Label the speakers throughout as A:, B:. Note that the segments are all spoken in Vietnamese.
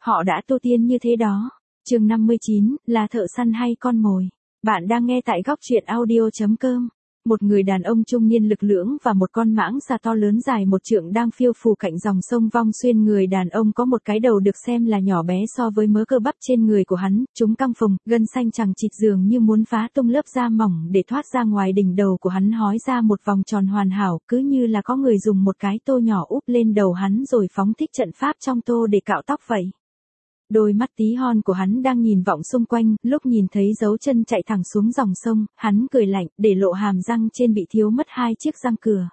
A: Họ đã tu tiên như thế đó. Chương 59, là thợ săn hay con mồi. Bạn đang nghe tại góc truyện audio.com. Một người đàn ông trung niên lực lưỡng và một con mãng xà to lớn dài 1 trượng đang phiêu phù cạnh dòng sông Vong Xuyên. Người đàn ông có một cái đầu được xem là nhỏ bé so với mớ cơ bắp trên người của hắn, chúng căng phồng, gân xanh chằng chịt dường như muốn phá tung lớp da mỏng để thoát ra ngoài. Đỉnh đầu của hắn hói ra một vòng tròn hoàn hảo, cứ như là có người dùng một cái tô nhỏ úp lên đầu hắn rồi phóng thích trận pháp trong tô để cạo tóc vậy. Đôi mắt tí hon của hắn đang nhìn vọng xung quanh, lúc nhìn thấy dấu chân chạy thẳng xuống dòng sông, hắn cười lạnh, để lộ hàm răng trên bị thiếu mất 2 chiếc răng cửa.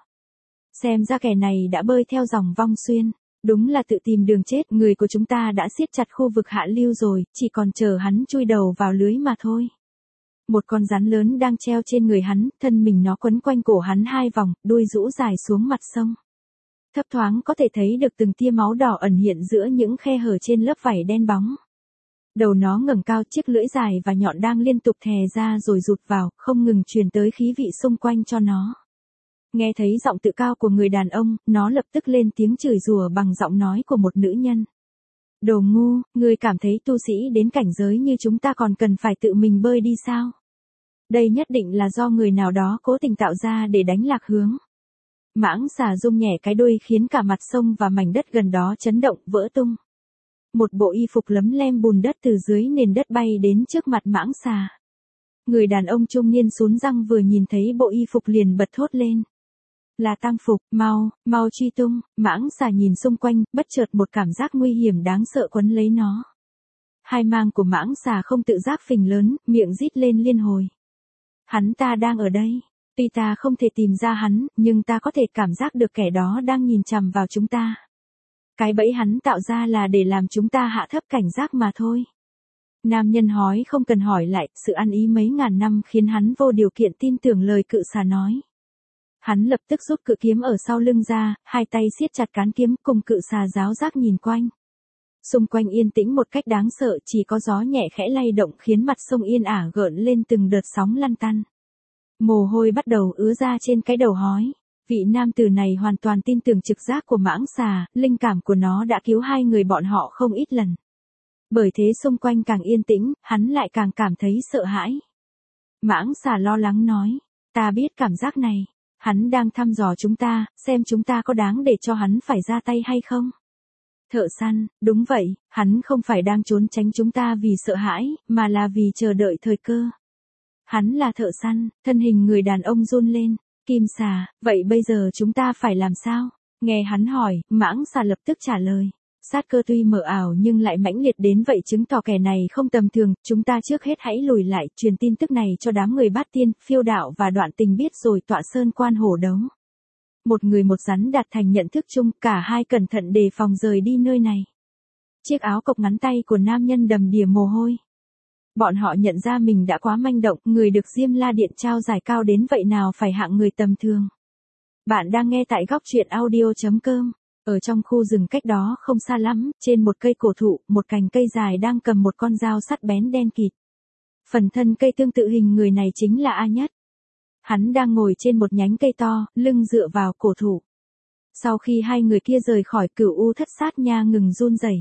A: Xem ra kẻ này đã bơi theo dòng Vong Xuyên, đúng là tự tìm đường chết. Người của chúng ta đã siết chặt khu vực hạ lưu rồi, chỉ còn chờ hắn chui đầu vào lưới mà thôi. Một con rắn lớn đang treo trên người hắn, thân mình nó quấn quanh cổ hắn 2 vòng, đuôi rũ dài xuống mặt sông. Thấp thoáng có thể thấy được từng tia máu đỏ ẩn hiện giữa những khe hở trên lớp vảy đen bóng. Đầu nó ngẩng cao, chiếc lưỡi dài và nhọn đang liên tục thè ra rồi rụt vào, không ngừng truyền tới khí vị xung quanh cho nó. Nghe thấy giọng tự cao của người đàn ông, nó lập tức lên tiếng chửi rủa bằng giọng nói của một nữ nhân. Đồ ngu, ngươi cảm thấy tu sĩ đến cảnh giới như chúng ta còn cần phải tự mình bơi đi sao? Đây nhất định là do người nào đó cố tình tạo ra để đánh lạc hướng. Mãng xà rung nhẹ cái đuôi khiến cả mặt sông và mảnh đất gần đó chấn động, vỡ tung. Một bộ y phục lấm lem bùn đất từ dưới nền đất bay đến trước mặt mãng xà. Người đàn ông trung niên sún răng vừa nhìn thấy bộ y phục liền bật thốt lên. Là tang phục, mau truy tung. Mãng xà nhìn xung quanh, bất chợt một cảm giác nguy hiểm đáng sợ quấn lấy nó. Hai mang của mãng xà không tự giác phình lớn, miệng rít lên liên hồi. Hắn ta đang ở đây. Tuy ta không thể tìm ra hắn, nhưng ta có thể cảm giác được kẻ đó đang nhìn chằm vào chúng ta. Cái bẫy hắn tạo ra là để làm chúng ta hạ thấp cảnh giác mà thôi. Nam nhân hói không cần hỏi lại, sự ăn ý mấy ngàn năm khiến hắn vô điều kiện tin tưởng lời cự xà nói. Hắn lập tức rút cự kiếm ở sau lưng ra, 2 tay siết chặt cán kiếm cùng cự xà giáo giác nhìn quanh. Xung quanh yên tĩnh một cách đáng sợ, chỉ có gió nhẹ khẽ lay động khiến mặt sông yên ả gợn lên từng đợt sóng lăn tăn. Mồ hôi bắt đầu ứa ra trên cái đầu hói. Vị nam tử này hoàn toàn tin tưởng trực giác của mãng xà, linh cảm của nó đã cứu 2 người bọn họ không ít lần. Bởi thế xung quanh càng yên tĩnh, hắn lại càng cảm thấy sợ hãi. Mãng xà lo lắng nói, ta biết cảm giác này, hắn đang thăm dò chúng ta, xem chúng ta có đáng để cho hắn phải ra tay hay không. Thợ săn, đúng vậy, hắn không phải đang trốn tránh chúng ta vì sợ hãi, mà là vì chờ đợi thời cơ. Hắn là thợ săn, thân hình người đàn ông run lên. Kim xà, vậy bây giờ chúng ta phải làm sao? Nghe hắn hỏi, mãng xà lập tức trả lời. Sát cơ tuy mờ ảo nhưng lại mãnh liệt đến vậy chứng tỏ kẻ này không tầm thường. Chúng ta trước hết hãy lùi lại, truyền tin tức này cho đám người bát tiên, phiêu đạo và đoạn tình biết rồi tọa sơn quan hổ đấu. Một người một rắn đạt thành nhận thức chung, cả hai cẩn thận đề phòng rời đi nơi này. Chiếc áo cộc ngắn tay của nam nhân đầm đìa mồ hôi. Bọn họ nhận ra mình đã quá manh động, người được Diêm La Điện trao giải cao đến vậy nào phải hạng người tầm thường. Bạn đang nghe tại góc truyện audio.com. Ở trong khu rừng cách đó không xa lắm, trên một cây cổ thụ, một cành cây dài đang cầm một con dao sắt bén đen kịt. Phần thân cây tương tự hình người này chính là A Nhất. Hắn đang ngồi trên một nhánh cây to, lưng dựa vào cổ thụ. Sau khi 2 người kia rời khỏi, Cửu U Thất Sát Nha ngừng run rẩy.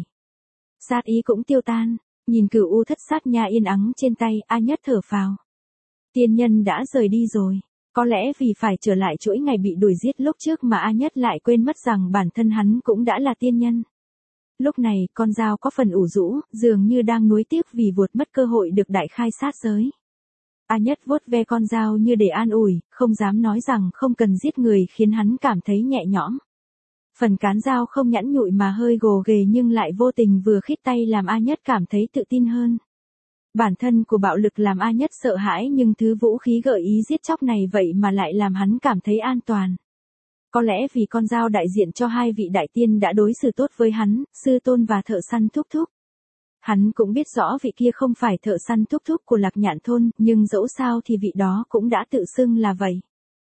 A: Sát ý cũng tiêu tan. Nhìn Cửu U Thất Sát Nha yên ắng trên tay, A Nhất thở phào. Tiên nhân đã rời đi rồi. Có lẽ vì phải trở lại chuỗi ngày bị đuổi giết lúc trước mà A Nhất lại quên mất rằng bản thân hắn cũng đã là tiên nhân. Lúc này, con dao có phần ủ rũ, dường như đang nuối tiếc vì vuột mất cơ hội được đại khai sát giới. A Nhất vuốt ve con dao như để an ủi, không dám nói rằng không cần giết người khiến hắn cảm thấy nhẹ nhõm. Phần cán dao không nhẵn nhụi mà hơi gồ ghề nhưng lại vô tình vừa khít tay làm A Nhất cảm thấy tự tin hơn. Bản thân của bạo lực làm A Nhất sợ hãi nhưng thứ vũ khí gợi ý giết chóc này vậy mà lại làm hắn cảm thấy an toàn. Có lẽ vì con dao đại diện cho 2 vị đại tiên đã đối xử tốt với hắn, sư tôn và thợ săn thúc thúc. Hắn cũng biết rõ vị kia không phải thợ săn thúc thúc của Lạc Nhạn thôn, nhưng dẫu sao thì vị đó cũng đã tự xưng là vậy.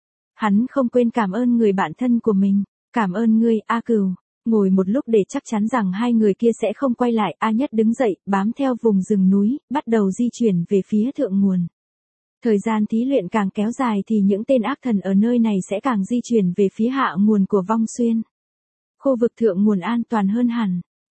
A: Hắn không quên cảm ơn người bạn thân của mình. Cảm ơn ngươi, A Cửu. Ngồi một lúc để chắc chắn rằng 2 người kia sẽ không quay lại, A Nhất đứng dậy, bám theo vùng rừng núi, bắt đầu di chuyển về phía thượng nguồn. Thời gian thí luyện càng kéo dài thì những tên ác thần ở nơi này sẽ càng di chuyển về phía hạ nguồn của Vong Xuyên. Khu vực thượng nguồn an toàn hơn hẳn.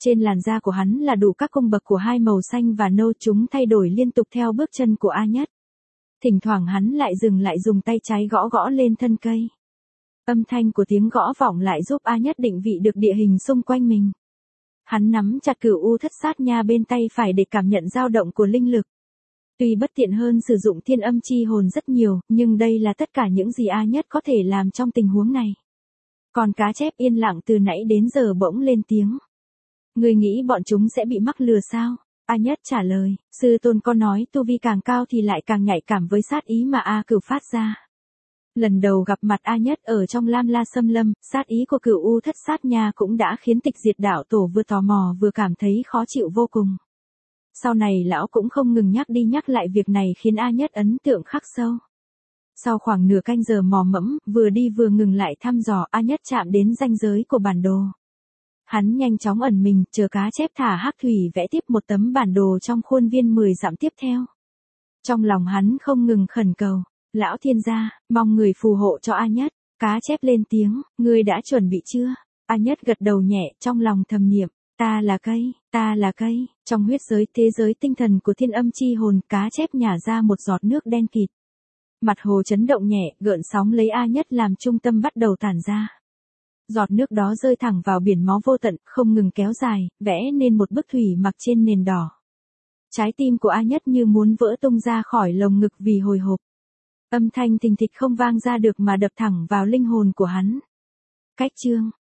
A: Trên làn da của hắn là đủ các cung bậc của hai màu xanh và nâu, chúng thay đổi liên tục theo bước chân của A Nhất. Thỉnh thoảng hắn lại dừng lại dùng tay trái gõ gõ lên thân cây. Âm thanh của tiếng gõ vọng lại giúp A Nhất định vị được địa hình xung quanh mình. Hắn nắm chặt cửu u thất sát nha bên tay phải để cảm nhận dao động của linh lực. Tuy bất tiện hơn sử dụng thiên âm chi hồn rất nhiều, nhưng đây là tất cả những gì A Nhất có thể làm trong tình huống này. Còn cá chép yên lặng từ nãy đến giờ bỗng lên tiếng. Ngươi nghĩ bọn chúng sẽ bị mắc lừa sao? A Nhất trả lời, sư tôn có nói tu vi càng cao thì lại càng nhạy cảm với sát ý mà A Cửu phát ra. Lần đầu gặp mặt A Nhất ở trong Lam La Xâm Lâm, sát ý của cửu u thất sát nha cũng đã khiến Tịch Diệt đạo tổ vừa tò mò vừa cảm thấy khó chịu vô cùng. Sau này lão cũng không ngừng nhắc đi nhắc lại việc này khiến A Nhất ấn tượng khắc sâu. Sau khoảng nửa canh giờ mò mẫm, vừa đi vừa ngừng lại thăm dò, A Nhất chạm đến ranh giới của bản đồ. Hắn nhanh chóng ẩn mình, chờ cá chép thả hắc thủy vẽ tiếp một tấm bản đồ trong khuôn viên 10 dặm tiếp theo. Trong lòng hắn không ngừng khẩn cầu, lão thiên gia, mong người phù hộ cho A Nhất. Cá chép lên tiếng, ngươi đã chuẩn bị chưa? A Nhất gật đầu nhẹ, trong lòng thầm niệm, ta là cây, ta là cây. Trong huyết giới, thế giới tinh thần của thiên âm chi hồn, cá chép nhả ra một giọt nước đen kịt. Mặt hồ chấn động nhẹ, gợn sóng lấy A Nhất làm trung tâm bắt đầu tản ra. Giọt nước đó rơi thẳng vào biển máu vô tận, không ngừng kéo dài, vẽ nên một bức thủy mặc trên nền đỏ. Trái tim của A Nhất như muốn vỡ tung ra khỏi lồng ngực vì hồi hộp. Âm thanh thình thịch không vang ra được mà đập thẳng vào linh hồn của hắn. Cách chương